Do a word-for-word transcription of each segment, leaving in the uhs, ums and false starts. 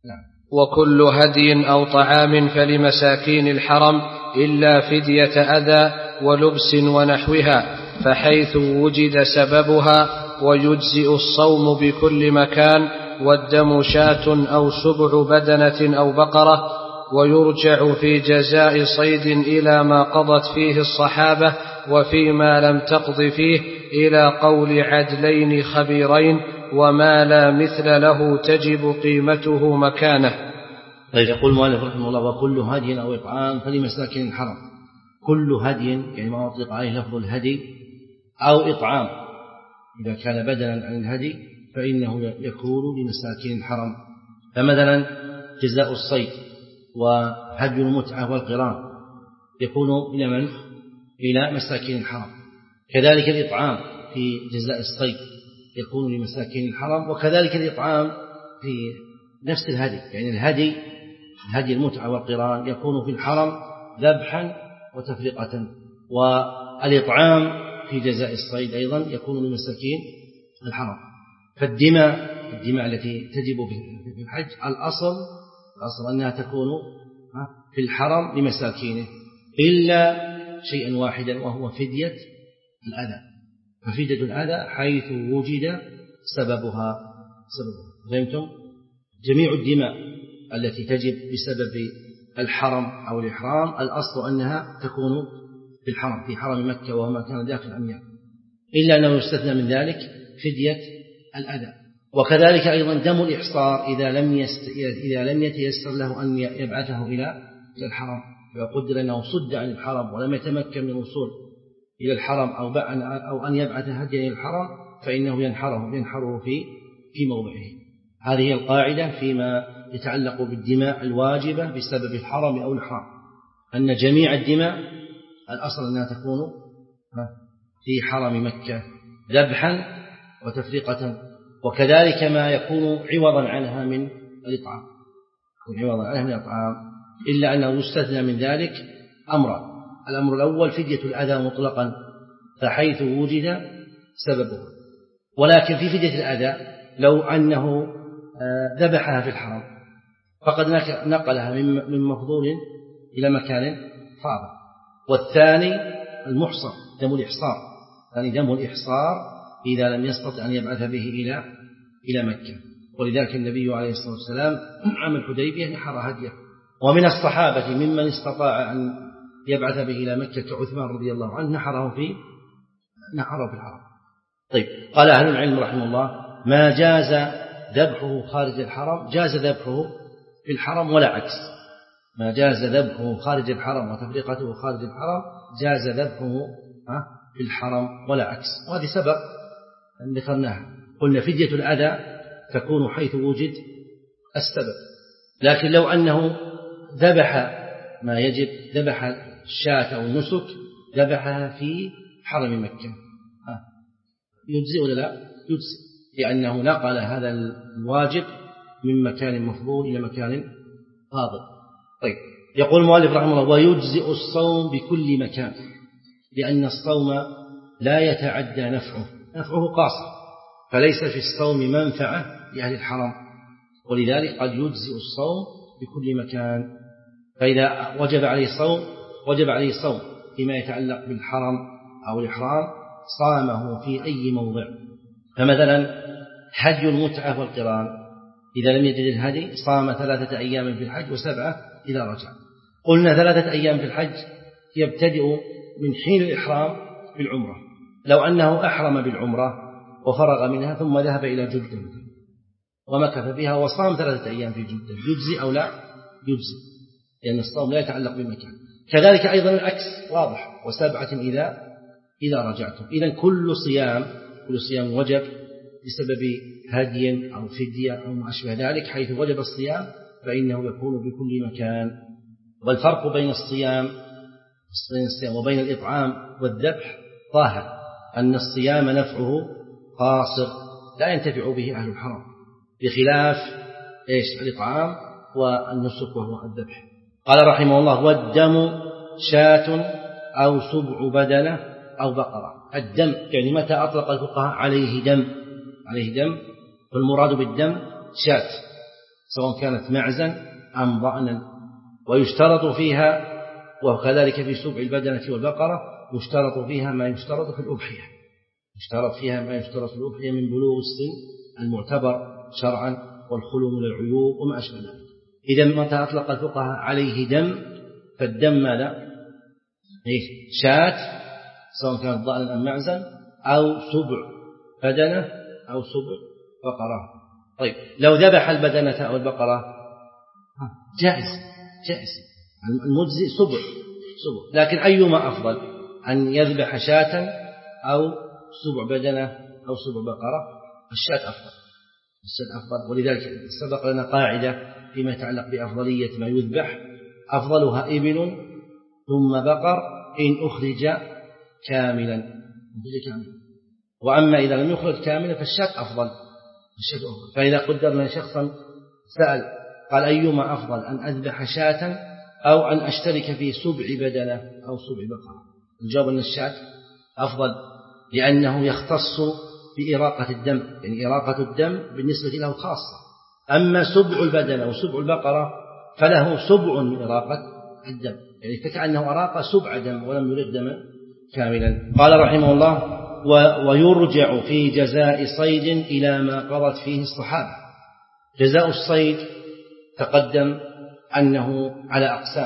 نعم. وكل هدي أو طعام فلمساكين الحرم إلا فدية أذى ولبس ونحوها، فحيث وجد سببها، ويجزئ الصوم بكل مكان، والدم شاة أو سبع بدنة أو بقرة. ويرجع في جزاء صيد إلى ما قضت فيه الصحابة، وفيما لم تقض فيه إلى قول عدلين خبيرين، وما لا مثل له تجب قيمته مكانه. طيب، يقول المؤلف رحمه الله: وكل هدي أو إطعام فلمساكين الحرم. كل هدي يعني ما أطلق عليه لفظ الهدي، أو إطعام إذا كان بدلا عن الهدي فإنه يكون لمساكين الحرم. فمثلا جزاء الصيد وهدي المتعة والقران يكون إلى من؟ إلى مساكين الحرم. كذلك الإطعام في جزاء الصيد يكون لمساكين الحرم، وكذلك الإطعام في نفس الهدي، يعني الهدي هدي المتعة والقران يكون في الحرم ذبحا وتفرقة، والإطعام في جزاء الصيد أيضا يكون لمساكين الحرم. فالدماء الدماء التي تجب في الحج الأصل الأصل أنها تكون في الحرم لمساكينه، إلا شيئا واحدا وهو فدية الأذى. ففدية الأذى حيث وجد سببها سببها فهمتم؟ جميع الدماء التي تجب بسبب الحرم أو الإحرام الأصل أنها تكون في الحرم، في حرم مكة وما كان داخل الأميال، إلا أنه يستثنى من ذلك فدية الأذى. وكذلك أيضا دم الإحصار إذا لم يست... إذا لم يتيسر له أن يبعثه إلى الحرم، وقدر أنه صد عن الحرم ولم يتمكن من الوصول إلى الحرم أو أو أن يبعث هديا إلى الحرم، فإنه ينحره ينحره في في موضعه. هذه القاعدة فيما يتعلق بالدماء الواجبة بسبب الحرم أو الإحرام، أن جميع الدماء الأصل أنها تكون في حرم مكة ذبحا وتفرقة، وكذلك ما يكون عوضا عنها من الإطعام يكون عوضا عنها من الإطعام، إلا أنه يستثنى من ذلك أمرا. الأمر الأول فدية الأذى مطلقا، فحيث وجد سببه. ولكن في فدية الأذى لو أنه ذبحها في الحرم فقد نقلها من مفضول إلى مكان فاضل. والثاني المحصر دم الإحصار، يعني دم الإحصار إذا لم يستطع أن يبعث به إلى إلى مكة. ولذلك النبي عليه الصلاة والسلام عام الحديبية نحر هديه. ومن الصحابة ممن استطاع أن يبعث به إلى مكة كعثمان رضي الله عنه نحره في نحره في الحرم. طيب، قال أهل العلم رحمه الله: ما جاز ذبحه خارج الحرم جاز ذبحه في الحرم ولا عكس. ما جاز ذبحه خارج الحرم وتفريقته خارج الحرم جاز ذبحه في الحرم ولا عكس. وهذه سبق أن ذكرناها، قلنا فدية الأذى تكون حيث وجد السبب. لكن لو أنه ذبح ما يجب، ذبح الشاة أو النسك ذبحها في حرم مكة، يجزئ ولا لا؟ يجزئ، لأنه نقل هذا الواجب من مكان مفضول إلى مكان فاضل. طيب، يقول المؤلف رحمه الله: ويجزئ الصوم بكل مكان، لأن الصوم لا يتعدى نفعه نفعه قاصر، فليس في الصوم منفعة لأهل الحرم، ولذلك قد يجزئ الصوم بكل مكان. فإذا وجب عليه الصوم وجب عليه الصوم فيما يتعلق بالحرم أو الإحرام صامه في أي موضع. فمثلا حج المتعة والقران إذا لم يجد الهدي صام ثلاثة أيام في الحج وسبعة إذا رجع. قلنا ثلاثة أيام في الحج يبتدئ من حين الإحرام بالعمرة. لو أنه أحرم بالعمرة وفرغ منها ثم ذهب إلى جدة ومكث بها وصام ثلاثة أيام في جدة، يجزي أو لا؟ يجزي، لأن الصوم لا يتعلق بالمكان. كذلك أيضا العكس واضح: وسبعة إذا إذا رجعتم. إذن كل صيام كل صيام وجب بسبب هدي أو فدية أو ما أشبه ذلك، حيث وجب الصيام فإنه يكون بكل مكان. والفرق بين الصيام وبين الإطعام والذبح ظاهر، أن الصيام نفعه قاصر لا ينتفع به أهل الحرم، بخلاف إيش الإطعام والنسك وهو الذبح. قال رحمه الله: والدم شاة أو سبع بدنة أو بقرة. الدم يعني متى أطلق الفقهاء عليه دم عليه دم، والمراد بالدم شاة سواء كانت معزا أم ضأنا. ويشترط فيها، وكذلك في سبع البدنة والبقرة، يشترط فيها ما يشترط في الأضحية، يشترط فيها ما يشترط في الأضحية من بلوغ السن المعتبر شرعا والخلو من العيوب وما أشبه ذلك. إذا متى أطلق الفقهاء عليه دم، فالدم ماذا؟ إيش؟ شاة، سواء كانت ضأنا أم معزا، أو سبع بدنة أو سبع بقرة. طيب لو ذبح البدنة أو البقرة جائز، جائز المجزئ سبع سبع، لكن أيما أفضل، أن يذبح شاة أو سبع بدنة أو سبع بقرة؟ الشاة أفضل، الشاة أفضل. ولذلك سبق لنا قاعدة فيما يتعلق بأفضلية ما يذبح: أفضلها إبل ثم بقر إن أخرج كاملا، وأما إذا لم يخرج كاملا فالشاة أفضل، الشاة أفضل. فإذا قدرنا شخصا سأل قال أيما أفضل، أن أذبح شاة أو أن أشترك في سبع بدنة أو سبع بقرة؟ الجواب أن الشاة أفضل، لأنه يختص بإراقة الدم، يعني إراقة الدم بالنسبة له خاصة. أما سبع البدنة وسبع البقرة فله سبع من إراقة الدم، يعني فكأنه أراق سبع دم ولم يرق دما كاملا. قال رحمه الله: ويرجع في جزاء صيد إلى ما قضت فيه الصحابة. جزاء الصيد تقدم أنه على أقسام.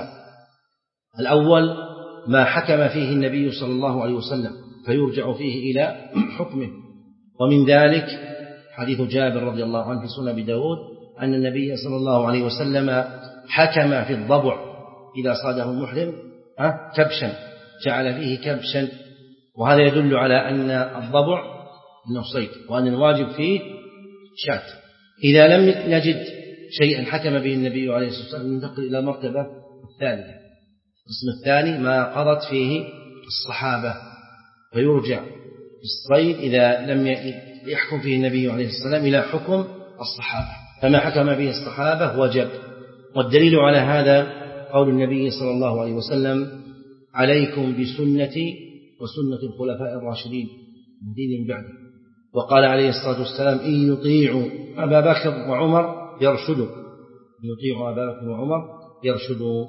الأول ما حكم فيه النبي صلى الله عليه وسلم فيرجع فيه إلى حكمه، ومن ذلك حديث جابر رضي الله عنه في سنن أبي داود أن النبي صلى الله عليه وسلم حكم في الضبع إذا صاده المحرم كبشا، جعل فيه كبشا، وهذا يدل على أن الضبع أنه صيد وأن الواجب فيه شاة. إذا لم نجد شيئا حكم به النبي عليه الصلاة والسلام ننتقل إلى المرتبة الثانية. القسم الثاني ما قضت فيه الصحابة، فيرجع الصيد إذا لم يحكم فيه النبي عليه الصلاة والسلام إلى حكم الصحابة، فما حكم به الصحابة وجب. والدليل على هذا قول النبي صلى الله عليه وسلم: عليكم بسنتي وسنة الخلفاء الراشدين المهديين من بعدي. وقال عليه الصلاة والسلام: إن يطيعوا أبا بكر وعمر يرشدوا، يطيعوا أبا بكر وعمر يرشدوا.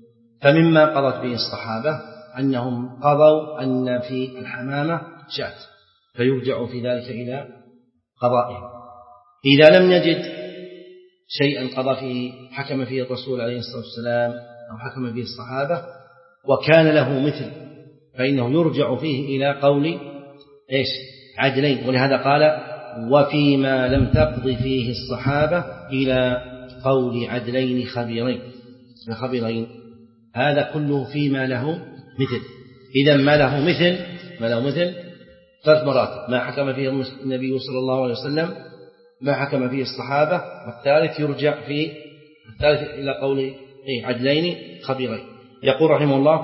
فمما قضت به الصحابة أنهم قضوا أن في الحمامة شاة، فيرجع في ذلك إلى قضائهم. إذا لم نجد شيئا قضى فيه حكم فيه الرسول عليه الصلاة والسلام أو حكم فيه الصحابة وكان له مثل، فإنه يرجع فيه إلى قول إيش؟ عدلين. ولهذا قال: وفيما لم تقض فيه الصحابة إلى قول عدلين خبيرين خبيرين. هذا كله فيما له مثل. إذا ما له مثل ما له مثل ثلاث مراتب: ما حكم فيه النبي صلى الله عليه وسلم، ما حكم فيه الصحابة، والثالث يرجع فيه الثالث إلى قول عدلين خبيرين. يقول رحمه الله: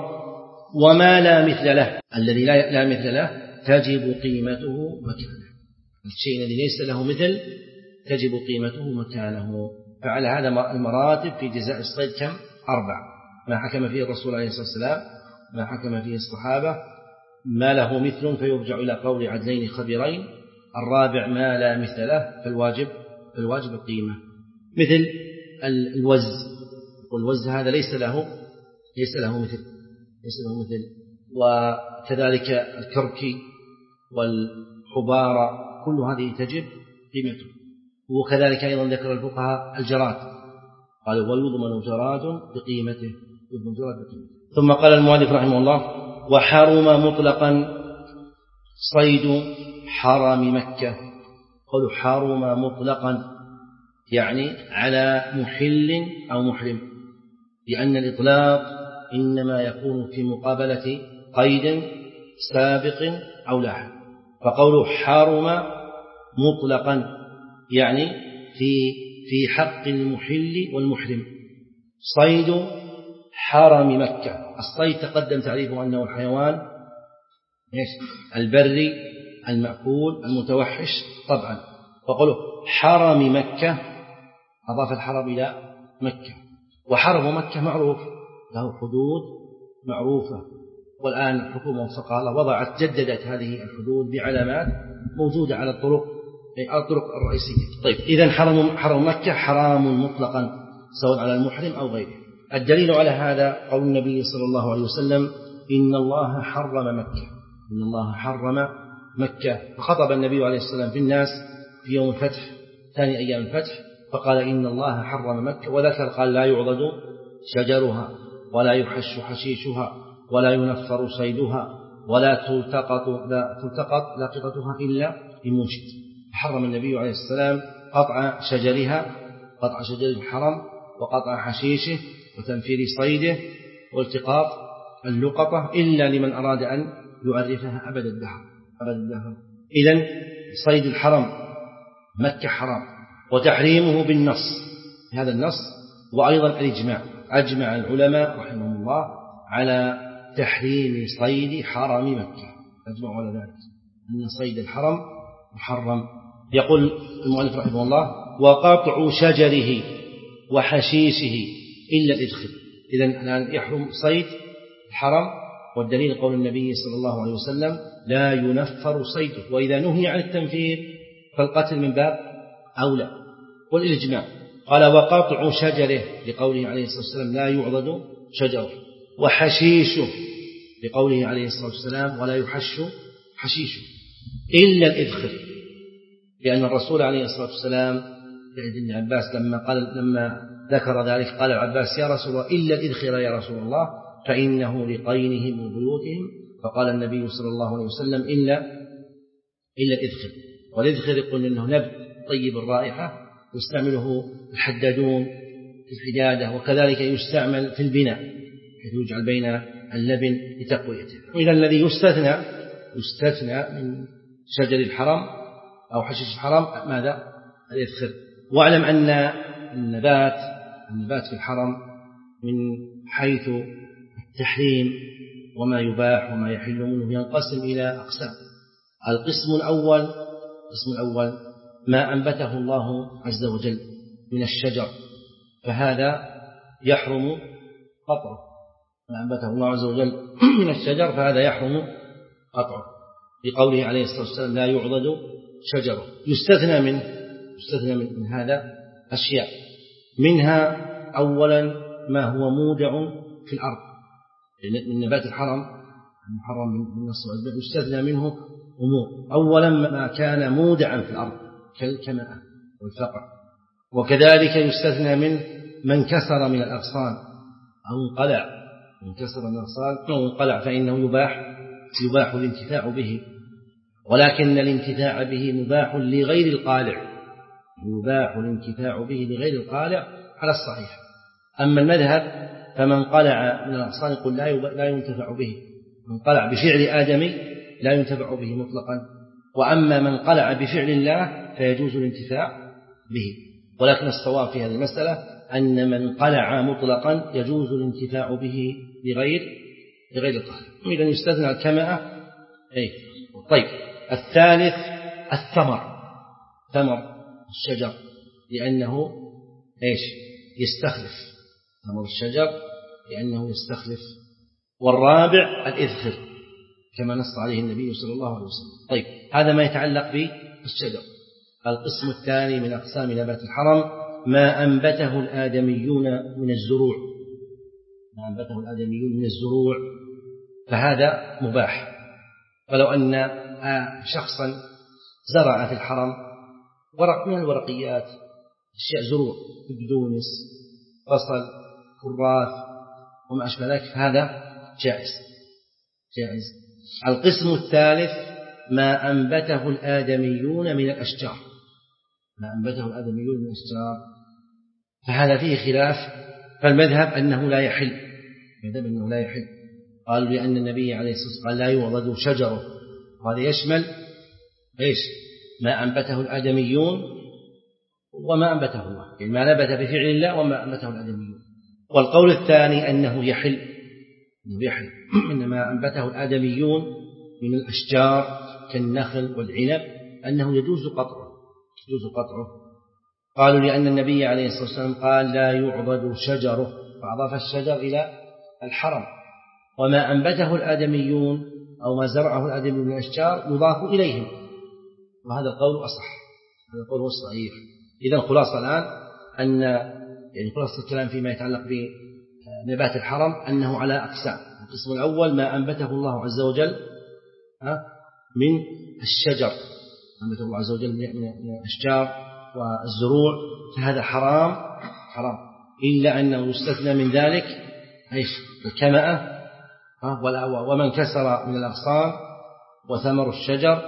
وما لا مثل له، الذي لا مثل له تجب قيمته مكانه. الشيء الذي ليس له مثل تجب قيمته مكانه. فعلى هذا المراتب في جزاء الصيد كم؟ أربع: ما حكم فيه الرسول عليه الصلاة والسلام، ما حكم فيه الصحابة، ما له مثل فيرجع إلى قول عدلين خبيرين، الرابع ما لا مثل له فالواجب فالواجب القيمة. مثل الوز، والوز هذا ليس له ليس له مثل ليس له مثل وكذلك الكركي والحبارة، كل هذه تجب قيمته. وكذلك أيضا ذكر الفقهاء الجراد، قالوا: ويضمن جراد بقيمته. ثم قال المؤلف رحمه الله: وحرم مطلقا صيد حرم مكة. قالوا حرم مطلقا يعني على محل أو محرم، لأن الإطلاق إنما يكون في مقابلة قيد سابق أو لاحق. فقوله حرم مطلقا يعني في في حق المحل والمحرم. صيد حرم مكة، الصيد تقدم تعريفه أنه الحيوان البري المأكول المتوحش طبعا. فقوله حرم مكة أضاف الحرم إلى مكة، وحرم مكة معروف له حدود معروفة، والآن الحكومة والفقهاء وضعت جددت هذه الحدود بعلامات موجودة على الطرق أي الطرق الرئيسية. طيب إذن حرم حرم مكة حرام مطلقا سواء على المحرم أو غيره. الدليل على هذا قول النبي صلى الله عليه وسلم إن الله حرم مكة إن الله حرم مكة. فخطب النبي عليه الصلاة والسلام في الناس في يوم الفتح ثاني أيام الفتح فقال إن الله حرم مكة، وذكر قال لا يعضد شجرها ولا يحش حشيشها ولا ينفر صيدها ولا تلتقط لا تلتقط لاقطتها إلا بمنشد. حرم النبي عليه السلام قطع شجرها قطع شجر الحرم وقطع حشيشه وتنفير صيده والتقاط اللقطة إلا لمن أراد أن يعرفها أبد الدهر أبد الدهر. إذن صيد الحرم مكة حرام، وتحريمه بالنص هذا النص وأيضا الإجماع. أجمع العلماء رحمهم الله على تحريم صيد حرم مكة، أجمعوا على ذلك أن صيد الحرم محرم. يقول المؤلف رحمه الله وقطع شجره وحشيشه إلا الإدخل. إذن الآن يحرم صيد الحرم، والدليل قول النبي صلى الله عليه وسلم لا ينفر صيده، وإذا نهي عن التنفير فالقتل من باب أولى. والإجماع قال وقطع شجره لقوله عليه الصلاة والسلام لا يعضد شجره، وحشيشه لقوله عليه الصلاة والسلام ولا يحش حشيشه إلا الإذخر، لأن الرسول عليه الصلاة والسلام لابن عباس لما قال لما ذكر ذلك قال العباس يا رسول الله إلا الإذخر يا رسول الله فإنه لقينهم وبيوتهم، فقال النبي صلى الله عليه وسلم إلا إلا الإذخر. والإذخر يقول إنه نبت طيب الرائحة يستعمله الحدادون في الحدادة، وكذلك يستعمل في البناء حيث يجعل بين اللبن لتقويته. إذا الذي يستثنى يستثنى من شجر الحرم أو حشيش الحرم ماذا؟ الإذخر. واعلم أن النبات النبات في الحرم من حيث التحريم وما يباح وما يحل منه ينقسم إلى أقسام. القسم الأول القسم الأول ما أنبته الله عز وجل من الشجر، فهذا يحرم قطعه. ما أنبته الله عز وجل من الشجر فهذا يحرم قطعه، لقوله عليه الصلاة والسلام لا يعضد شجره. يستثنى منه يستثنى من هذا أشياء، منها أولا ما هو مودع في الأرض من نبات الحرم المحرم من النص والبيع، يستثنى منه أمور. أولا ما كان مودعا في الأرض كالكماء والفقع، وكذلك يستثنى منه من كسر من الأغصان أو انقلع من كسر من الأغصان أو انقلع فإنه يباح يباح الانتفاع به، ولكن الانتفاع به مباح لغير القالع يباح الانتفاع به لغير القالع على الصحيح. أما المذهب فمن قلع من الأغصان يقول لا لا ينتفع به، من قلع بفعل آدمي لا ينتفع به مطلقا، وأما من قلع بفعل الله فيجوز الانتفاع به. ولكن الصواب في هذه المسألة أن من قلع مطلقا يجوز الانتفاع به لغير لغير القالع. إذن يستثنى الكمأة. أي طيب. الثالث الثمر ثمر الشجر، لأنه إيش يستخلف ثمر الشجر لأنه يستخلف. والرابع الإذخر كما نص عليه النبي صلى الله عليه وسلم. طيب هذا ما يتعلق بالشجر. القسم الثاني من أقسام نبات الحرم ما أنبته الآدميون من الزروع ما أنبته الآدميون من الزروع فهذا مباح. فلو أن شخصا زرع في الحرم ورق من الورقيات أشياء زروع بقدونس بصل كراث وما أشبه ذلك فهذا جائز جائز. القسم الثالث ما أنبته الآدميون من الأشجار ما أنبته الآدميون من الأشجار فهذا فيه خلاف. فالمذهب أنه لا يحل المذهب أنه لا يحل قالوا لأن النبي عليه الصلاة والسلام قال لا يعضد شجره، وهذا يشمل إيش ما أنبته الآدميون وما أنبته الله، يعني ما نبت بفعل الله وما أنبته الآدميون. والقول الثاني أنه يحل أنه يحل إنما أنبته الآدميون من الأشجار كالنخل والعنب أنه يجوز قطعه يجوز قطعه قالوا لأن النبي عليه الصلاة والسلام قال لا يعضد شجره فأضاف الشجر إلى الحرم، وما أنبته الآدميون أو ما زرعه الآدميون من الأشجار يضاف إليهم، وهذا القول أصح هذا القول هو الصحيح. إذا الخلاصة الآن أن يعني خلاصة الكلام فيما يتعلق بنبات الحرم أنه على أقسام. القسم الأول ما أنبته الله عز وجل من الشجر، أنبته الله عز وجل من الأشجار والزروع، فهذا حرام حرام، إلا أنه يستثنى من ذلك إيش؟ الكمأة ومن كسر من الأغصان وثمر الشجر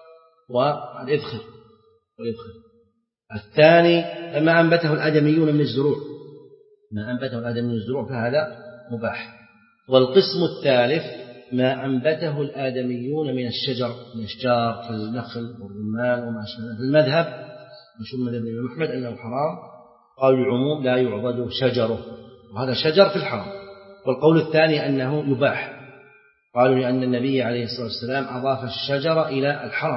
والإذخر والإذخر. الثاني ما أنبته الآدميون من الزروع، ما أنبته الآدميون من الزروع فهذا مباح. والقسم الثالث ما أنبته الآدميون من الشجر، من الأشجار كالنخل والرمان وما أشبه. المذهب مشهور مذهب الإمام أحمد أنه حرام، قول العموم لا يعضد شجره، وهذا شجر في الحرم. والقول الثاني أنه يباح، قالوا لأن النبي عليه الصلاة والسلام أضاف الشجر إلى الحرم،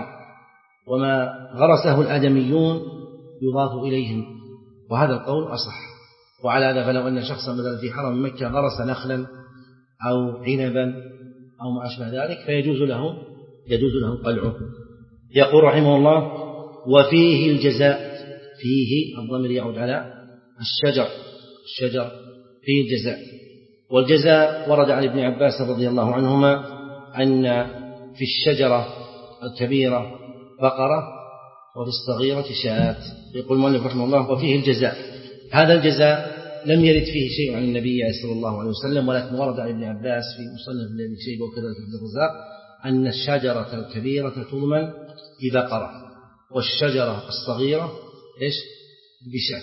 وما غرسه الآدميون يضاف إليهم، وهذا القول أصح. وعلى هذا فلو أن شخصا مثلا في حرم مكة غرس نخلا أو عنبا أو ما أشبه ذلك فيجوز له يجوز له قلعه. يقول رحمه الله: وفيه الجزاء. فيه الضمير يعود على الشجر، الشجر فيه الجزاء. والجزاء ورد عن ابن عباس رضي الله عنهما أن في الشجرة الكبيرة بقرة وفي الصغيرة شاة. يقول المؤلف رحمه الله: وفيه الجزاء. هذا الجزاء لم يرد فيه شيء عن النبي صلى الله عليه وسلم، ولكن ورد عن ابن عباس في مصنف ابن أبي شيبة وكذلك في الرزاق أن الشجرة الكبيرة تضمن ببقرة والشجرة الصغيرة إيش؟ بشاة.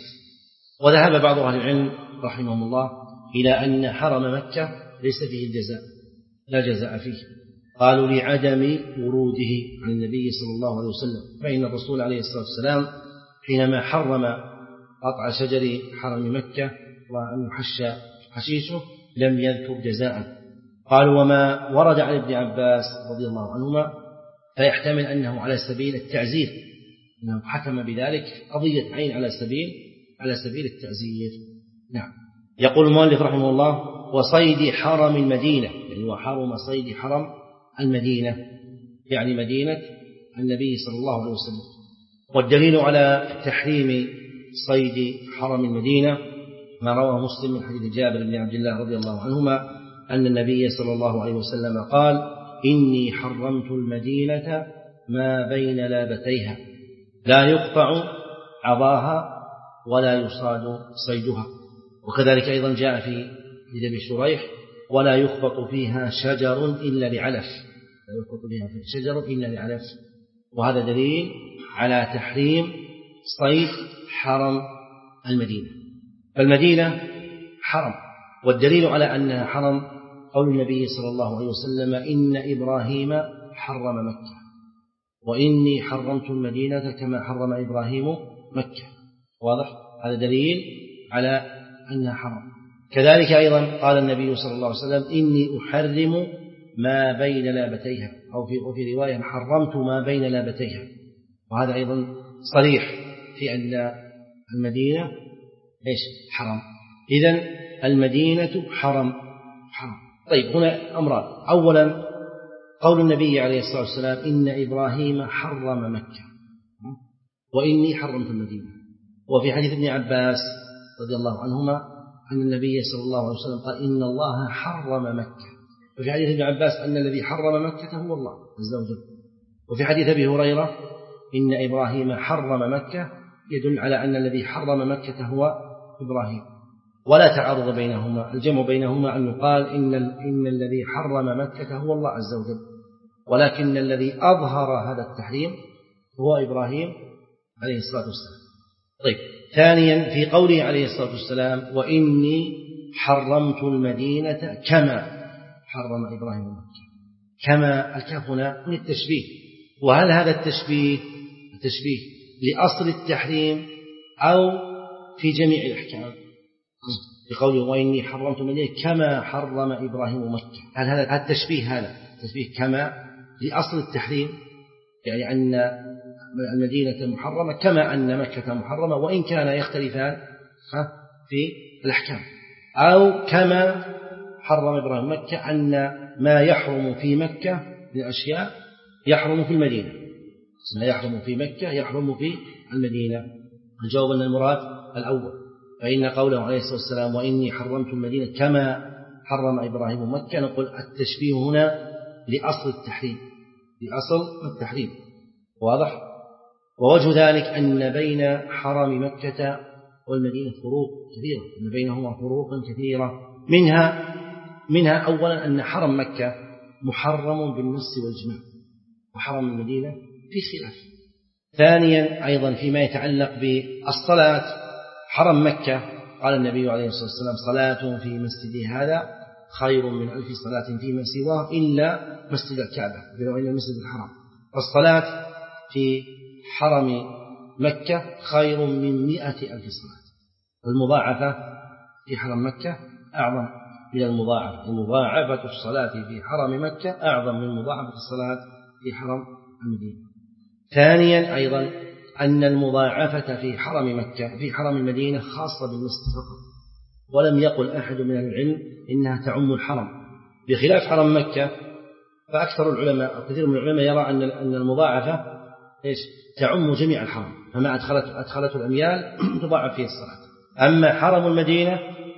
وذهب بعض أهل العلم رحمهم الله إلى أن حرم مكة ليس فيه الجزاء، لا جزاء فيه، قالوا لعدم وروده عن النبي صلى الله عليه وسلم. فإن الرسول عليه الصلاة والسلام حينما حرم قطع شجر حرم مكة وأن يحش حشيشه لم يذكر جزاء. قالوا وما ورد عن ابن عباس رضي الله عنهما فيحتمل أنه على سبيل التعزير، أنه حكم بذلك قضية عين على سبيل على سبيل التعزير. نعم. يقول المؤلف رحمه الله: وصيد حرم المدينة، يعني وحرم صيد حرم المدينة، يعني مدينة النبي صلى الله عليه وسلم. والدليل على تحريم صيد حرم المدينة ما رواه مسلم من حديث جابر بن عبد الله رضي الله عنهما أن النبي صلى الله عليه وسلم قال: إني حرمت المدينة ما بين لابتيها لا يقطع عضاها ولا يصاد صيدها. وكذلك أيضا جاء في حديث أبي شريح: ولا يخبط فيها شجر إلا لعلف، لا يخبط فيها شجر إلا لعلف. وهذا دليل على تحريم صيد حرم المدينة. فالمدينة حرم، والدليل على أنها حرم قول النبي صلى الله عليه وسلم: إن إبراهيم حرم مكة وإني حرمت المدينة كما حرم إبراهيم مكة. واضح؟ هذا دليل على أنها حرم. كذلك أيضا قال النبي صلى الله عليه وسلم: إني أحرم ما بين لابتيها، أو في وفي رواية: حرمت ما بين لابتيها. وهذا أيضا صريح في أن المدينة إيش؟ حرم. إذن المدينة حرم حرم. طيب، هنا أمران: أولا قول النبي عليه الصلاة والسلام: إن إبراهيم حرم مكة وإني حرمت المدينة. وفي حديث ابن عباس رضي الله عنهما أن النبي صلى الله عليه وسلم قال: إن الله حرم مكة. وفي حديث ابن عباس أن الذي حرم مكة هو الله عز وجل. وفي حديث أبي هريرة: إن إبراهيم حرم مكة، يدل على أن الذي حرم مكة هو إبراهيم، ولا تعارض بينهما. الجمع بينهما أن يقال إن, إن الذي حرم مكة هو الله عز وجل، ولكن الذي أظهر هذا التحريم هو إبراهيم عليه الصلاة والسلام. طيب، ثانيا في قوله عليه الصلاة والسلام: وإني حرمت المدينة كما حرم إبراهيم مكة. كما الكاف هنا من التشبيه. وهل هذا التشبيه التشبيه لأصل التحريم أو في جميع الأحكام؟ بقوله: وإني حرمت المدينة كما حرم إبراهيم مكة، هل هذا التشبيه هذا تشبيه كما لأصل التحريم، يعني أن المدينة محرمة كما أن مكة محرمة، وإن كان يختلفان في الأحكام، أو كما حرم إبراهيم مكة أن ما يحرم في مكة من الأشياء يحرم في المدينة. ما يحرم في مكة يحرم في المدينة. الجواب أن المراد الأول، فإن قوله عليه الصلاة والسلام وإني حرمت المدينة كما حرم إبراهيم مكة، نقول التشبيه هنا لأصل التحريم، لأصل التحريم، واضح؟ ووجه ذلك أن بين حرم مكة والمدينة فروق كثيرة، أن بينهما فروقا كثيرة، منها منها أولا أن حرم مكة محرم بالنص والإجماع، وحرم المدينة في خلاف. ثانيا أيضا فيما يتعلق بالصلاة، حرم مكة قال النبي عليه الصلاة والسلام صلاة في مسجدي هذا خير من ألف صلاة فيما سواه إلا مسجد الكعبة، إلا المسجد الحرام. والصلاة في حرم مكة خير من مئة ألف صلاة، والمضاعفة في حرم مكة أعظم من المضاعفة، ومضاعفة الصلاة في حرم مكة أعظم من مضاعفة الصلاة في حرم المدينة. ثانيا أيضا أن المضاعفة في حرم مكة في حرم المدينة خاصة بالمسجد فقط، ولم يقل أحد من العلم إنها تعم الحرم، بخلاف حرم مكة فأكثر العلماء أو كثير من العلماء يرى أن أن المضاعفة إيش تعم جميع الحرم، فما أدخلت أدخلته الأميال تضاعف فيه الصلاة. أما حرم المدينة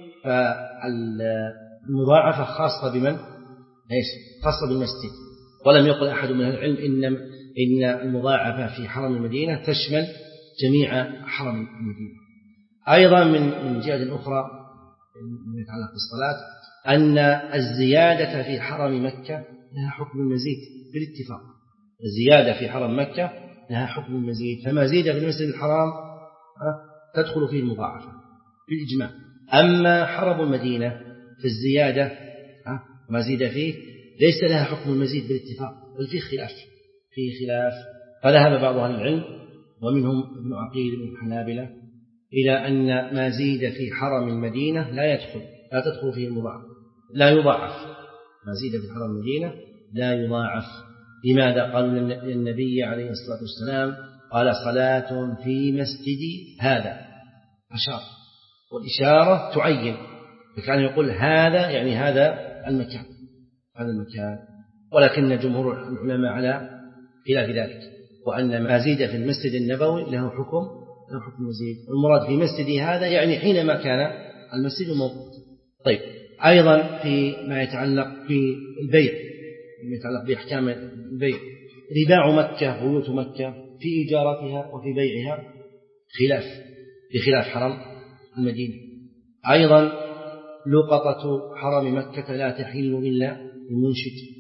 فالمضاعفة خاصة بمن إيش خاصة بالمسجد، ولم يقل أحد من العلم إن إن المضاعفة في حرم المدينة تشمل جميع حرم المدينة. أيضا من من جهة أخرى من يتعلق بالصلاة أن الزيادة في حرم مكة لها حكم المزيد بالاتفاق، الزيادة في حرم مكة لها حكم المزيد، فما زيد في المسجد الحرام تدخل فيه المضاعفة بالإجماع. أما حرم المدينة في الزيادة ما زيد فيه ليس لها حكم المزيد بالاتفاق، بل فيه خلاف فيه خلاف فذهب بعض أهل العلم ومنهم ابن عقيل من الحنابلة إلى أن ما زيد في حرم المدينة لا يدخل لا تدخل فيه المضاعف، لا يضاعف، ما زيد في حرم المدينة لا يضاعف. لماذا؟ قالوا للنبي عليه الصلاة والسلام قال صلاة في مسجدي هذا، أشار، والإشارة تعين، فكان يقول هذا يعني هذا المكان هذا المكان ولكن جمهور العلماء على خلاف ذلك، وأن ما زيد في المسجد النبوي له حكم له حكم مزيد، والمراد في مسجدي هذا يعني حينما كان المسجد موجود. طيب أيضا في ما يتعلق بالبيع، ما يتعلق بأحكام البيع، رباع مكة بيوت مكة في إيجارتها وفي بيعها خلاف بخلاف حرم المدينة. أيضا لقطة حرم مكة لا تحل إلا للمنشد،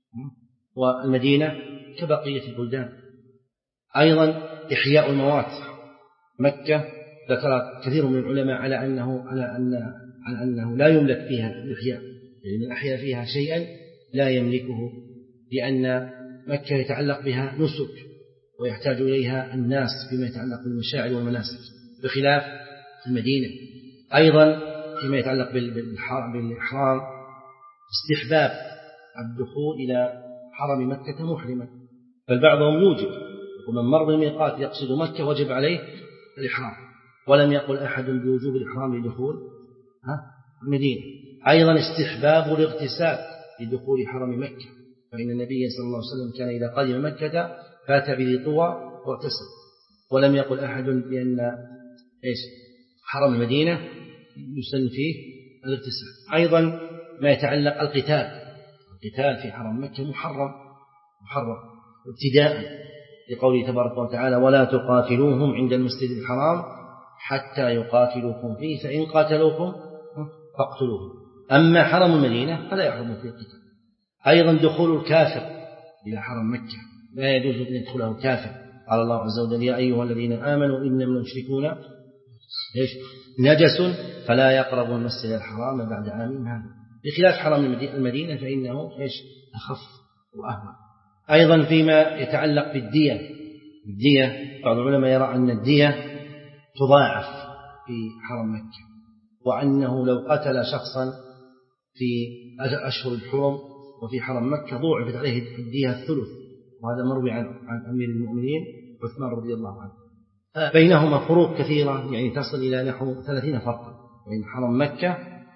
والمدينة كبقية البلدان. أيضا إحياء الموات، مكة ذكر كثير من العلماء على أنه على أن على أنه لا يملك فيها الإحياء، يعني من أحيا فيها شيئا لا يملكه، لأن مكة يتعلق بها نسك ويحتاج إليها الناس فيما يتعلق بالمشاعر والمناسك، بخلاف المدينة. أيضا فيما يتعلق بالإحرام استحباب الدخول إلى حرم مكة محرما، بل بعضهم يوجب، ومن مر بالميقات يقصد مكة وجب عليه الإحرام، ولم يقل أحد بوجوب الإحرام لدخول المدينة. أيضا استحباب الاغتسال لدخول حرم مكة، فإن النبي صلى الله عليه وسلم كان إذا قدم مكة فات بذي طوى واغتسل، ولم يقل أحد بأن إيش حرم المدينة يسن فيه الاغتسال. أيضا ما يتعلق القتال، القتال في حرم مكة محرم محرم ابتداء لقوله تبارك وتعالى ولا تقاتلوهم عند المسجد الحرام حتى يقاتلوكم فيه فإن قاتلوكم فاقتلوهم. أما حرم المدينة فلا يحرم فيه القتال. أيضا دخول الكافر إلى حرم مكة لا يجوز أن يدخله كافر، قال الله عز وجل يا أيها الذين آمنوا إنما المشركون إيش نجس فلا يقربوا المسجد الحرام بعد عامهم هذا، بخلاف حرم المدينة فإنه إيش أخف وأهون. أيضا فيما يتعلق بالدية، الدية بعض العلماء يرى أن الدية تضاعف في حرم مكة، وأنه لو قتل شخصا في أشهر الحرم وفي حرم مكة ضوعفت عليه الدية الثلث، وهذا مروي عن أمير المؤمنين عثمان رضي الله عنه. بينهما فروق كثيرة يعني تصل إلى نحو ثلاثين فرقا بين حرم مكة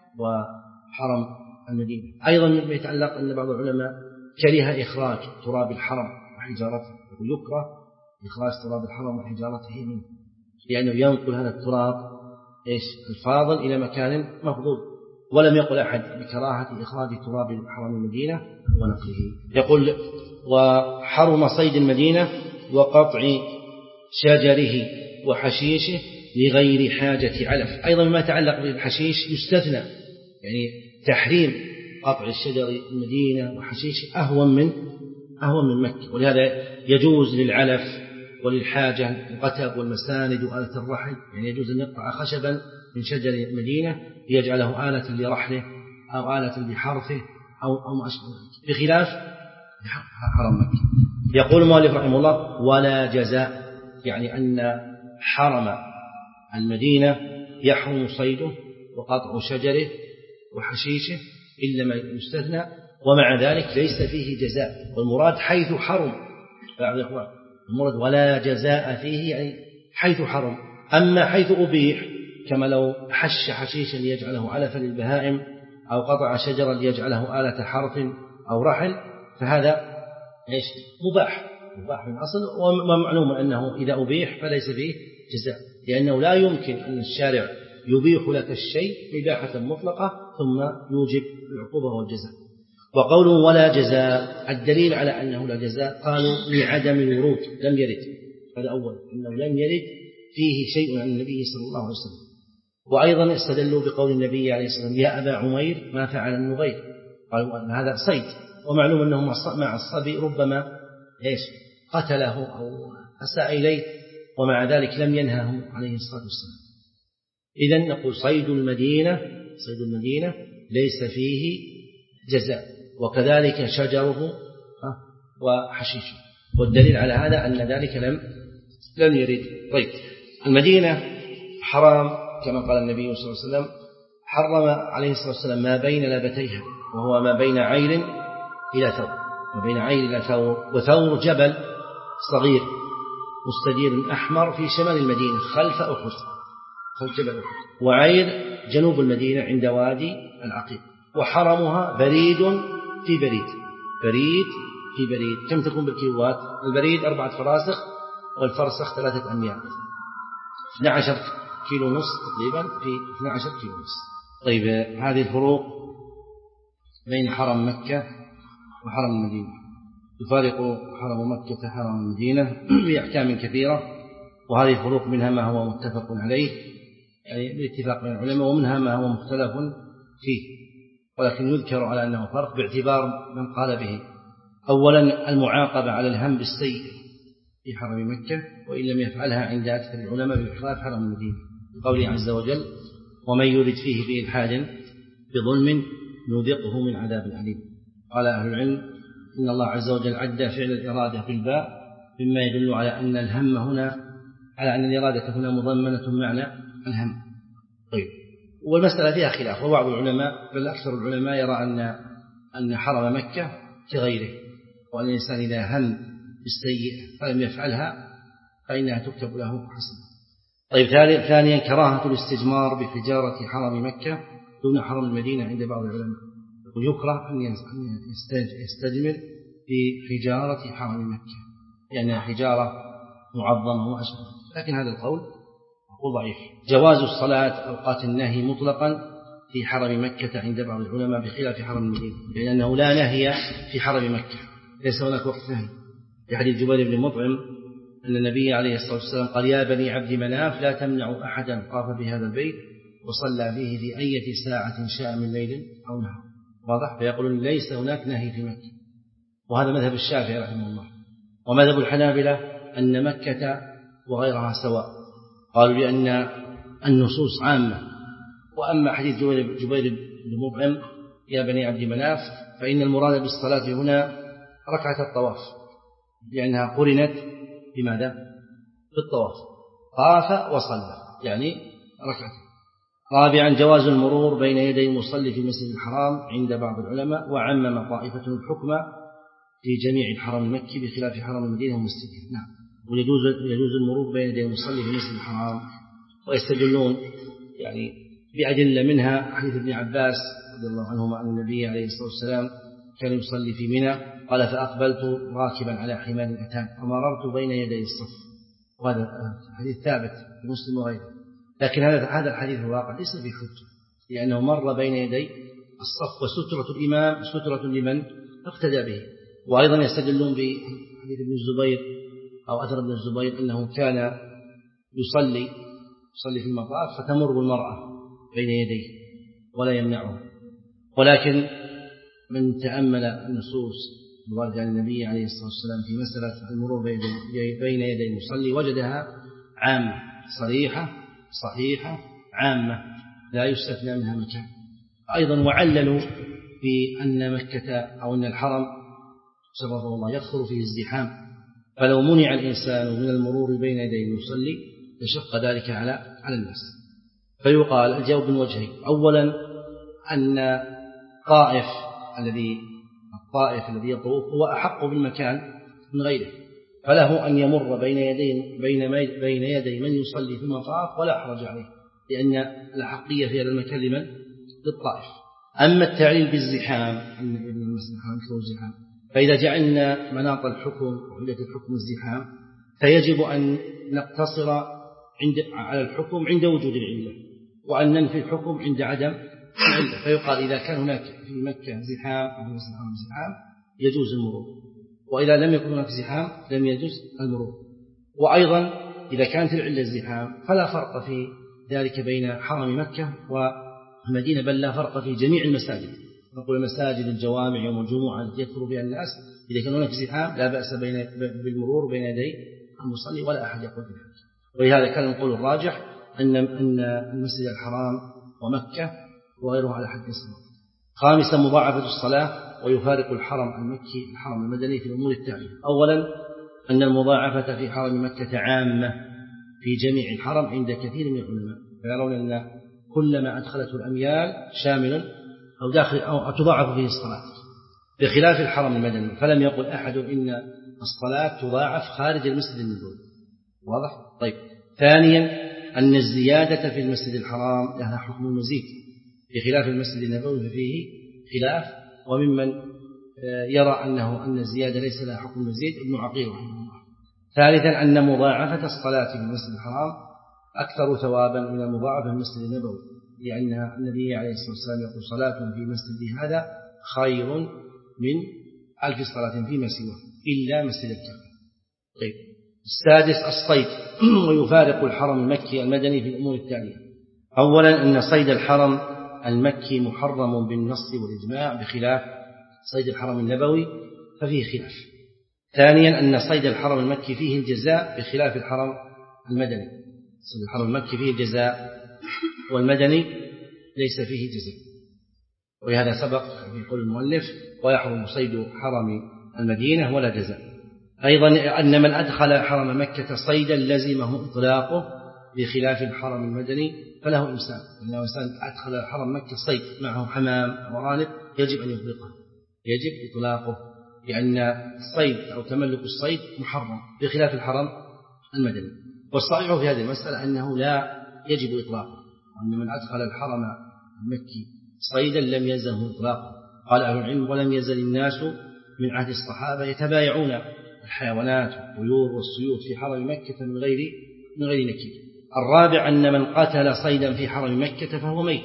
وحرم المدينة. أيضا ما يتعلق أن بعض العلماء كره إخراج تراب الحرم وحجارته، ويكره إخراج تراب الحرم وحجارته منه، لأنه ينقل هذا التراب إيش الفاضل إلى مكان مفضول. ولم يقل أحد بكراهة إخراج تراب حرم المدينة ونقله. يقول وحرم صيد المدينة وقطع شجره وحشيشه لغير حاجة علف. أيضا ما يتعلق بالحشيش يستثنى، يعني تحريم قطع الشجر المدينة وحشيشه أهون من أهون من مكة، ولهذا يجوز للعلف وللحاجة القتب والمساند وآلة الرحل، يعني يجوز أن يقطع خشبا من شجر المدينة ليجعله آلة لرحله أو آلة لحرثه أو أو ما أشبه ذلك، بخلاف حرم مكة. يقول المؤلف رحمه الله ولا جزاء، يعني أن حرم المدينة يحرم صيده وقطع شجره وحشيشه إلا ما يستثنى، ومع ذلك ليس فيه جزاء. والمراد حيث حرم، بعض الإخوان المراد ولا جزاء فيه يعني حيث حرم. أما حيث أبيح كما لو حش حشيشا ليجعله علفا للبهائم أو قطع شجرا ليجعله آلة حرث أو رحل فهذا إيش مباح مباح من أصل، ومعلوم أنه إذا أبيح فليس فيه جزاء، لأنه لا يمكن أن الشارع يبيح لك الشيء إباحة مطلقة ثم يوجب العقوبة والجزاء. وقوله ولا جزاء الدليل على أنه لا جزاء قالوا لعدم الورود، لم يرد، هذا أول أنه لم يرد فيه شيء عن النبي صلى الله عليه وسلم. وأيضا استدلوا بقول النبي عليه الصلاة والسلام يا أبا عمير ما فعل النغير، قالوا أن هذا صيد، ومعلوم أنه مع الصبي ربما إيش قتله أو أساء إليه، ومع ذلك لم ينهه عليه الصلاة والسلام. إذن نقول صيد المدينة صيد المدينة ليس فيه جزاء، وكذلك شجره وحشيشه، والدليل على هذا أن ذلك لم لم يرد. طيب المدينة حرام كما قال النبي صلى الله عليه وسلم، حرم عليه الصلاة والسلام ما بين لابتيها، وهو ما بين عيل إلى ثور، ما بين عيل إلى ثور، وثور جبل صغير مستدير أحمر في شمال المدينة خلف أحد، خلف جبل أحد، وعير جنوب المدينة عند وادي العقيق، وحرمها بريد في بريد، بريد في بريد. كم تكون بالكيلوات؟ البريد أربعة فراسخ والفرسخ ثلاثة أميال، اثني عشر كيلو نص تقريبا في اثني عشر كيلو نص. طيب هذه الفروق بين حرم مكة وحرم المدينة. يفارق حرم مكة حرم المدينة بأحكام كثيرة، وهذه الفروق منها ما هو متفق عليه يعني باتفاق بين العلماء، ومنها ما هو مختلف فيه، ولكن يذكر على أنه فرق باعتبار من قال به. أولا المعاقبة على الهم بالسيء في حرم مكة، وإن لم يفعلها عند أكثر العلماء بإخراج حرم المدينة، بقوله عز وجل ومن يرد فيه بإلحاد بظلم نذقه من عذاب أليم. قال أهل العلم إن الله عز وجل عد فعل الإرادة بالباء مما يدل على أن الهم هنا على أن الإرادة هنا مضمنة معنى الهم. طيب والمسألة فيها خلاف، وبعض العلماء بل أكثر العلماء يرى أن أن حرم مكة كغيره، وأن الإنسان إذا هم بالسيئة فلم يفعلها فإنها تكتب له حسنة. طيب ثانيا كراهة الاستجمار بحجارة حرم مكة دون حرم المدينة عند بعض العلماء، ويكره أن يستجمر بحجارة حرم مكة لأنها يعني حجارة معظمة وأشبه، لكن هذا القول هو ضعيف. جواز الصلاة أوقات النهي مطلقا في حرم مكة عند بعض العلماء بخلاف حرم المدينة، لأنه لا نهي في حرم مكة، ليس هناك وقت نهي. في حديث جبير بن مطعم أن النبي عليه الصلاة والسلام قال يا بني عبد مناف لا تمنعوا أحدا طاف بهذا البيت وصلى فيه في أي ساعة شاء من ليل أو نهار. واضح؟ فيقولون ليس هناك نهي في مكة، وهذا مذهب الشافعي رحمه الله. ومذهب الحنابلة أن مكة وغيرها سواء، قالوا لأن النصوص عامة. وأما حديث جبير بن مطعم يا بني عبد مناف فإن المراد بالصلاة هنا ركعة الطواف، لأنها قرنت بماذا؟ بالطواف، طاف وصلى يعني ركعة. رابعا جواز المرور بين يدي المصلي في المسجد الحرام عند بعض العلماء، وعمم طائفة الحكم في جميع الحرم المكي بخلاف حرم المدينة ومسجدها. نعم، ويجوز يجوز المرور بين يدي المصلي في المسجد الحرام، ويستدلون يعني بأدلة منها حديث ابن عباس رضي الله عنهما أن النبي عليه الصلاة والسلام كان يصلي في منى قال فأقبلت راكبا على حمار أتان فمررت بين يدي الصف، وهذا حديث ثابت في مسلم وغيره، لكن هذا هذا الحديث الواقع ليس بحجة، لأنه مر بين يدي الصف، وسترة الإمام سترة لمن اقتدى به. وأيضا يستدلون بحديث ابن الزبير أو أثر ابن الزبير أنه كان يصلي يصلي في المطاف فتمر المرأة بين يديه ولا يمنعه، ولكن من تأمل النصوص الواردة عن النبي عليه الصلاة والسلام في مسألة المرور بين يدي المصلي وجدها عامة صريحة صحيحة عامة لا يستثنى منها مكان. أيضا وعللوا بأن مكة أو أن الحرم شرفه الله يكثر فيه الزحام، فلو منع الإنسان من المرور بين يدي المصلي لشق ذلك على على الناس. فيقال الجواب من وجهين: أولا أن طائف الذي الطائف الذي يطوف هو أحق بالمكان من غيره، فله أن يمر بين يدي بين بين يدي من يصلي في المطاف ولا حرج عليه، لأن الأحقية في هذا المكان لمن؟ للطائف. أما التعليل بالزحام أن المسجد الحرام يكثر الزحام، فإذا جعلنا مناط الحكم وعلة الحكم الزحام فيجب أن نقتصر عند على الحكم عند وجود العلة، وأن ننفي الحكم عند عدم العلة. فيقال إذا كان هناك في مكة زحام أو في المسجد الحرام زحام يجوز المرور، وإذا لم يكن هناك زحام لم يجوز المرور. وأيضا إذا كانت العلة الزحام فلا فرق في ذلك بين حرم مكة والمدينة، بل لا فرق في جميع المساجد. نقول المساجد الجوامع يوم الجمعة التي يكثر بها الناس إذا كان هناك زحام لا بأس بين بالمرور بين يدي المصلي ولا أحد يقول بذلك. ولهذا كان القول الراجح أن أن المسجد الحرام ومكة وغيرها على حد سواء. خامسا مضاعفة الصلاة ويفارق الحرم المكي الحرم المدني في الأمور التالية: أولا أن المضاعفة في حرم مكة عامة في جميع الحرم عند كثير من العلماء، فيرون أن كلما أدخلته الأميال شامل أو داخل أو تضاعف فيه الصلاة، بخلاف الحرم المدني فلم يقل أحد إن الصلاة تضاعف خارج المسجد النبوي. واضح؟ طيب. ثانيا أن الزيادة في المسجد الحرام لها حكم المزيد، بخلاف المسجد النبوي ففيه خلاف، وممن يرى أنه أن الزيادة ليس لها حكم المزيد ابن عقيل رحمه الله. ثالثا أن مضاعفة الصلاة في المسجد الحرام أكثر ثوابا من المضاعفة في المسجد النبوي، لأن النبي عليه الصلاة والسلام يقول: صلاة في مسجد هذا خير من ألف صلاة فيما سواه إلا مسجد الكعبة. طيب. السادس الصيد ويفارق الحرم المكي المدني في الأمور التالية: أولا أن صيد الحرم المكي محرم بالنص والإجماع، بخلاف صيد الحرم النبوي ففيه خلاف. ثانيا أن صيد الحرم المكي فيه الجزاء، بخلاف الحرم المدني. صيد الحرم المكي فيه الجزاء والمدني ليس فيه جزاء، وهذا سبق في قول المؤلف: ويحرم صيد حرم المدينة ولا جزاء. أيضا أن من أدخل حرم مكة صيدا لزمه إطلاقه، بخلاف الحرم المدني فله إمساك. إن إنسان أدخل حرم مكة صيد معه حمام ورانب يجب أن يطلقه، يجب إطلاقه، لأن الصيد أو تملك الصيد محرم بخلاف الحرم المدني. والصحيح في هذه المسألة أنه لا يجب إطلاقه، وأن من أدخل الحرم المكي صيدا لم يلزمه إطلاقه. قال أهل العلم: ولم يزل الناس من عهد الصحابة يتبايعون الحيوانات والطيور والصيود في حرم مكة من غير من غير نكير. الرابع أن من قتل صيدا في حرم مكة فهو ميت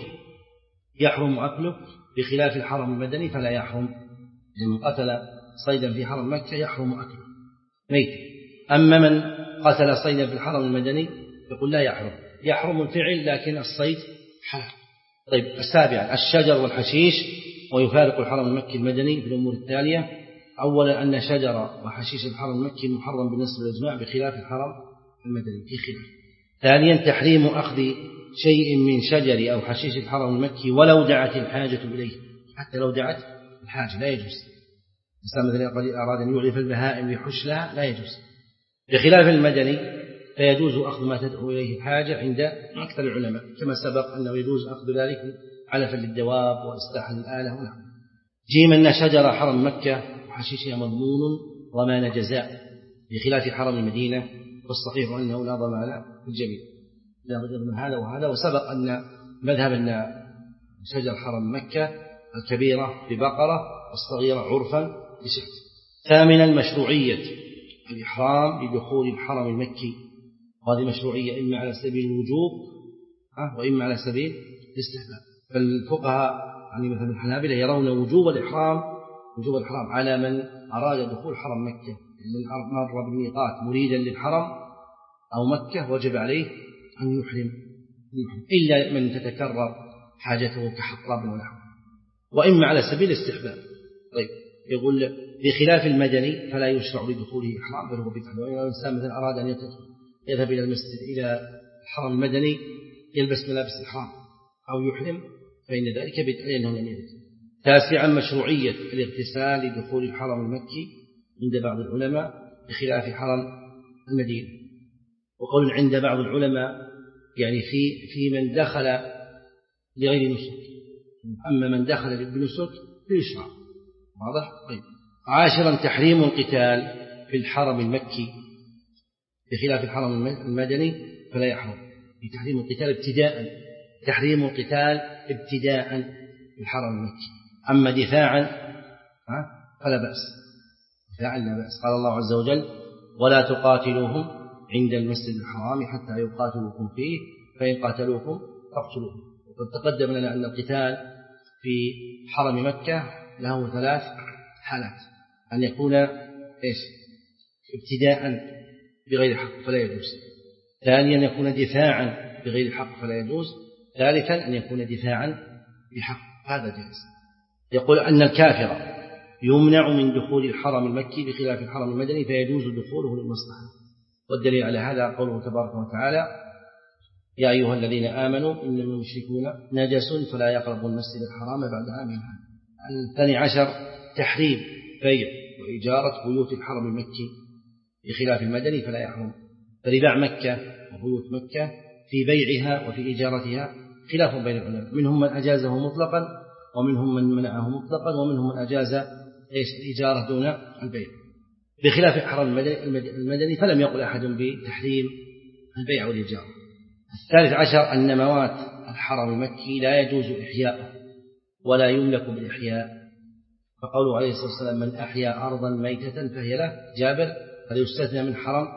يحرم أكله، بخلاف الحرم المدني فلا يحرم. من قتل صيدا في حرم مكة يحرم أكله ميت. أما من قتل صيدا في الحرم المدني يقول لا يحرم، يحرم الفعل لكن الصيد حلال. طيب. السابع الشجر والحشيش ويفارق الحرم المكي المدني في الأمور التالية: أولا أن شجر وحشيش الحرم المكي محرم بالنص والإجماع، بخلاف الحرم المدني في خلاف. ثانيا تحريم أخذ شيء من شجر أو حشيش الحرم المكي ولو دعت الحاجة إليه، حتى لو دعت الحاجة لا يجوز. الإنسان مثلا قد أراد أن يعرف البهائم لحشلها لا يجوز، بخلاف المدني فيجوز أخذ ما تدعو إليه الحاجة عند أكثر العلماء، كما سبق أنه يجوز أخذ ذلك علفا للدواب وإصلاحا للآلة ونحو. جيم أن شجر حرم مكة وحشيشها مضمون ضمان جزاء، بخلاف حرم المدينة، والصحيح أنه لا ضمان في الجميع، لا ضمان هذا وهذا. وسبق أن مذهب أن شجر حرم مكة الكبيرة ببقرة والصغيرة عرفا بشاة. ثامنا مشروعية الإحرام لدخول الحرم المكي، وهذه مشروعية إما على سبيل الوجوب وإما على سبيل الاستحباب. فالفقهاء يعني مثل الحنابلة يرون وجوب الإحرام وجوب الإحرام على من أراد دخول حرم مكة، من مر بالميقات مريدا للحرم أو مكة وجب عليه أن يحرم، إلا من تتكرر حاجته كحطاب ونحوه، وإما على سبيل الاستحباب. طيب يقول بخلاف المدني فلا يشرع لدخوله إحرام بل هو بدعة. وإن الإنسان مثلا أراد أن يذهب إلى المسجد إلى الحرم المدني يلبس ملابس الإحرام أو يحرم فإن ذلك بدعة لأنه لم يرد. تاسعا مشروعية الاغتسال لدخول الحرم المكي عند بعض العلماء بخلاف حرم المدينة. وقول عند بعض العلماء يعني في في من دخل لغير نسك، أما من دخل بنسك فيشرع. واضح؟ طيب. عاشرا تحريم القتال في الحرم المكي بخلاف الحرم المدني فلا يحرم. بتحريم القتال ابتداء، تحريم القتال ابتداء في الحرم المكي. أما دفاعا فلا بأس، دفاعا لا بأس. قال الله عز وجل ولا تقاتلوهم عند المسجد الحرام حتى يقاتلوكم فيه فإن قاتلوكم فاقتلوهم. وقد تقدم لنا أن القتال في حرم مكة له ثلاث حالات: أن يكون إيش؟ ابتداء بغير حق فلا يجوز، ثانيا أن يكون دفاعا بغير حق فلا يجوز، ثالثا أن يكون دفاعا بحق هذا جائز. يقول أن الكافر يمنع من دخول الحرم المكي بخلاف الحرم المدني فيجوز دخوله للمصلحة. والدليل على هذا قوله تبارك وتعالى يا أيها الذين آمنوا إن المشركون نجس فلا يقربوا المسجد الحرام بعد عامهم هذا. الثاني عشر تحريم بيع وإجارة بيوت الحرم المكي بخلاف المدني فلا يحرم. فرباع مكة وبيوت مكة في بيعها وفي إجارتها خلاف بين العلماء، منهم من أجازه مطلقا ومنهم من منعه مطلقا ومنهم من أجاز إيش الإجارة دون البيع. بخلاف الحرم المدني فلم يقل أحد بتحريم البيع والإجارة. الثالث عشر أن موات الحرم المكي لا يجوز إحياءه ولا يملك بالإحياء، فقوله عليه الصلاة والسلام من أحيا أرضا ميتة فهي له جابر، هذا يستثنى من حرم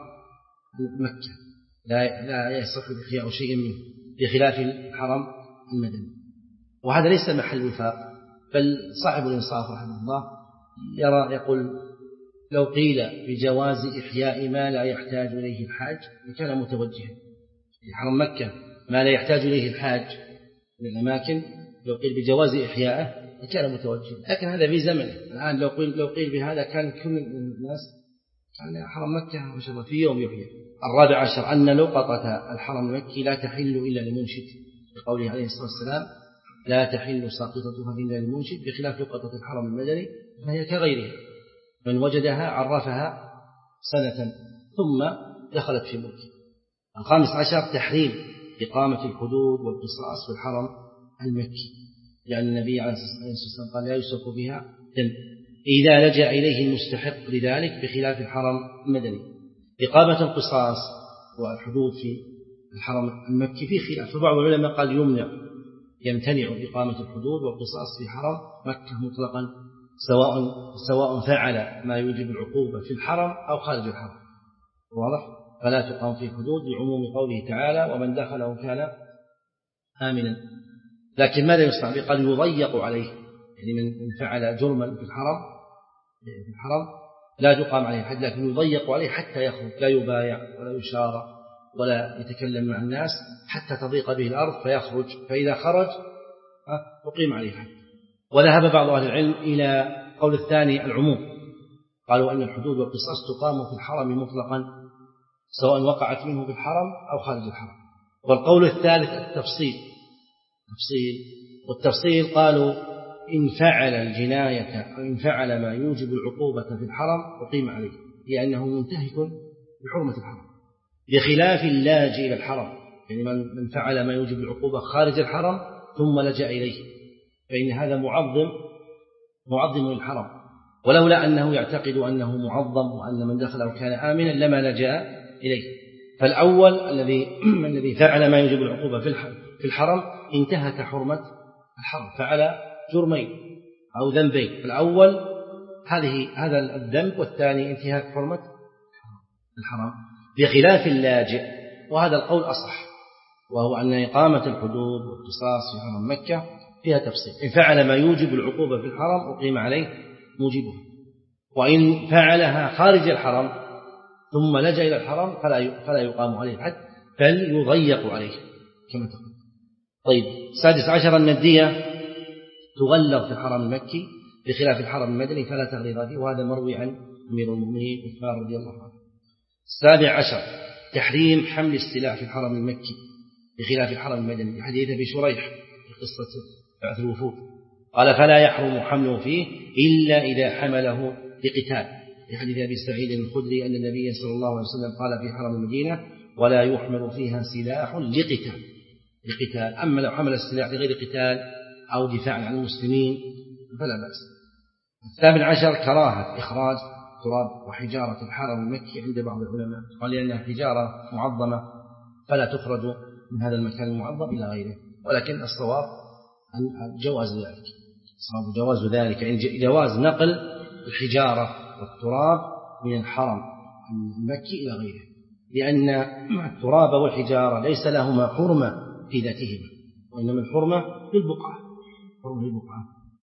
مكة، لا لا يصح إحياء شيء منه بخلاف الحرم المدني. وهذا ليس محل وفاق، بل صاحب الإنصاف رحمه الله يرى يقول لو قيل بجواز إحياء ما لا يحتاج إليه الحاج لكان متوجها. في حرم مكة ما لا يحتاج إليه الحاج من الأماكن لو قيل بجواز إحيائه لكان متوجها، لكن هذا في زمنه. الآن لو قيل لو قيل بهذا كان كل الناس كان حرم مكة وشرف في يوم يحيى. الرابع عشر أن لقطة الحرم المكي لا تحل إلا لمنشد، بقوله عليه الصلاة والسلام لا تحل ساقطتها إلا للمنشد، بخلاف لقطة الحرم المدني فهي كغيرها من وجدها عرفها سنة ثم دخلت في ملكه. الخامس عشر تحريم إقامة الحدود والقصاص في الحرم المكي، لأن النبي عليه الصلاة والسلام قال لا يسفك بها دم إذا لجأ إليه المستحق لذلك بخلاف الحرم المدني. إقامة القصاص والحدود في الحرم المكي في خلاف، فبعض العلماء قال يمنع يمتنع إقامة الحدود والقصاص في حرم مكة مطلقا سواء سواء فعل ما يوجب العقوبة في الحرم أو خارج الحرم. واضح؟ فلا تقام في حدود لعموم قوله تعالى ومن دخله كان آمنا. لكن ماذا يصنع؟ قال يضيق عليه، يعني من فعل جرما في الحرم في الحرم لا تقام عليه حد، لكن يضيق عليه حتى يخرج، لا يبايع ولا يشارع ولا يتكلم مع الناس حتى تضيق به الأرض فيخرج، فإذا خرج تقيم عليه حد. وذهب بعض أهل العلم إلى قول الثاني العموم، قالوا أن الحدود والقصاص تقام في الحرم مطلقا سواء وقعت منه في الحرم أو خارج الحرم. والقول الثالث التفصيل تفصيل والتفصيل قالوا إن فعل الجناية أو إن فعل ما يوجب العقوبة في الحرم أقيم عليه، لأنه منتهك بحرمة الحرم، بخلاف اللاجئ إلى الحرم، يعني من فعل ما يوجب العقوبة خارج الحرم ثم لجأ إليه فإن هذا معظم معظم للحرم، ولولا أنه يعتقد أنه معظم وأن من دخله كان آمنا لما لجأ إليه. فالأول الذي الذي فعل ما يوجب العقوبة في الحرم انتهك حرمة الحرم، فعل جرمين أو ذنبين. الأول هذه هذا الذنب، والثاني انتهاك حرمة الحرام، بخلاف اللاجئ، وهذا القول أصح، وهو أن إقامة الحدود والقصاص في حرم مكة فيها تفصيل. إن فعل ما يوجب العقوبة في الحرم أقيم عليه موجبها، وإن فعلها خارج الحرم ثم لجأ إلى الحرم فلا فلا يقام عليه الحد، بل يضيق عليه كما تقول. طيب، السادس عشر أن الدية تغلظ في الحرم المكي بخلاف الحرم المدني فلا تغليظ فيه، وهذا مروي عن أمير المؤمنين عثمان رضي الله عنه. السابع عشر تحريم حمل السلاح في الحرم المكي بخلاف الحرم المدني، بحديث أبي شريح في قصة بعث الوفود قال: فلا يحرم حمله فيه إلا إذا حمله لقتال، في حديث أبي سعيد الخدري أن النبي صلى الله عليه وسلم قال في حرم المدينة: ولا يحمل فيها سلاح لقتال لقتال أما لو حمل السلاح لغير قتال أو دفاع عن المسلمين فلا بأس. الثامن عشر كراهة إخراج تراب وحجارة الحرم المكي عند بعض العلماء، قال لأنها حجارة معظمة فلا تخرج من هذا المكان المعظم إلى غيره، ولكن الصواب أن جواز ذلك، الصواب جواز ذلك، يعني جواز نقل الحجارة والتراب من الحرم المكي إلى غيره، لأن التراب والحجارة ليس لهما حرمة في ذاتهما، وإنما الحرمة للبقعة، حرمة للبقعة.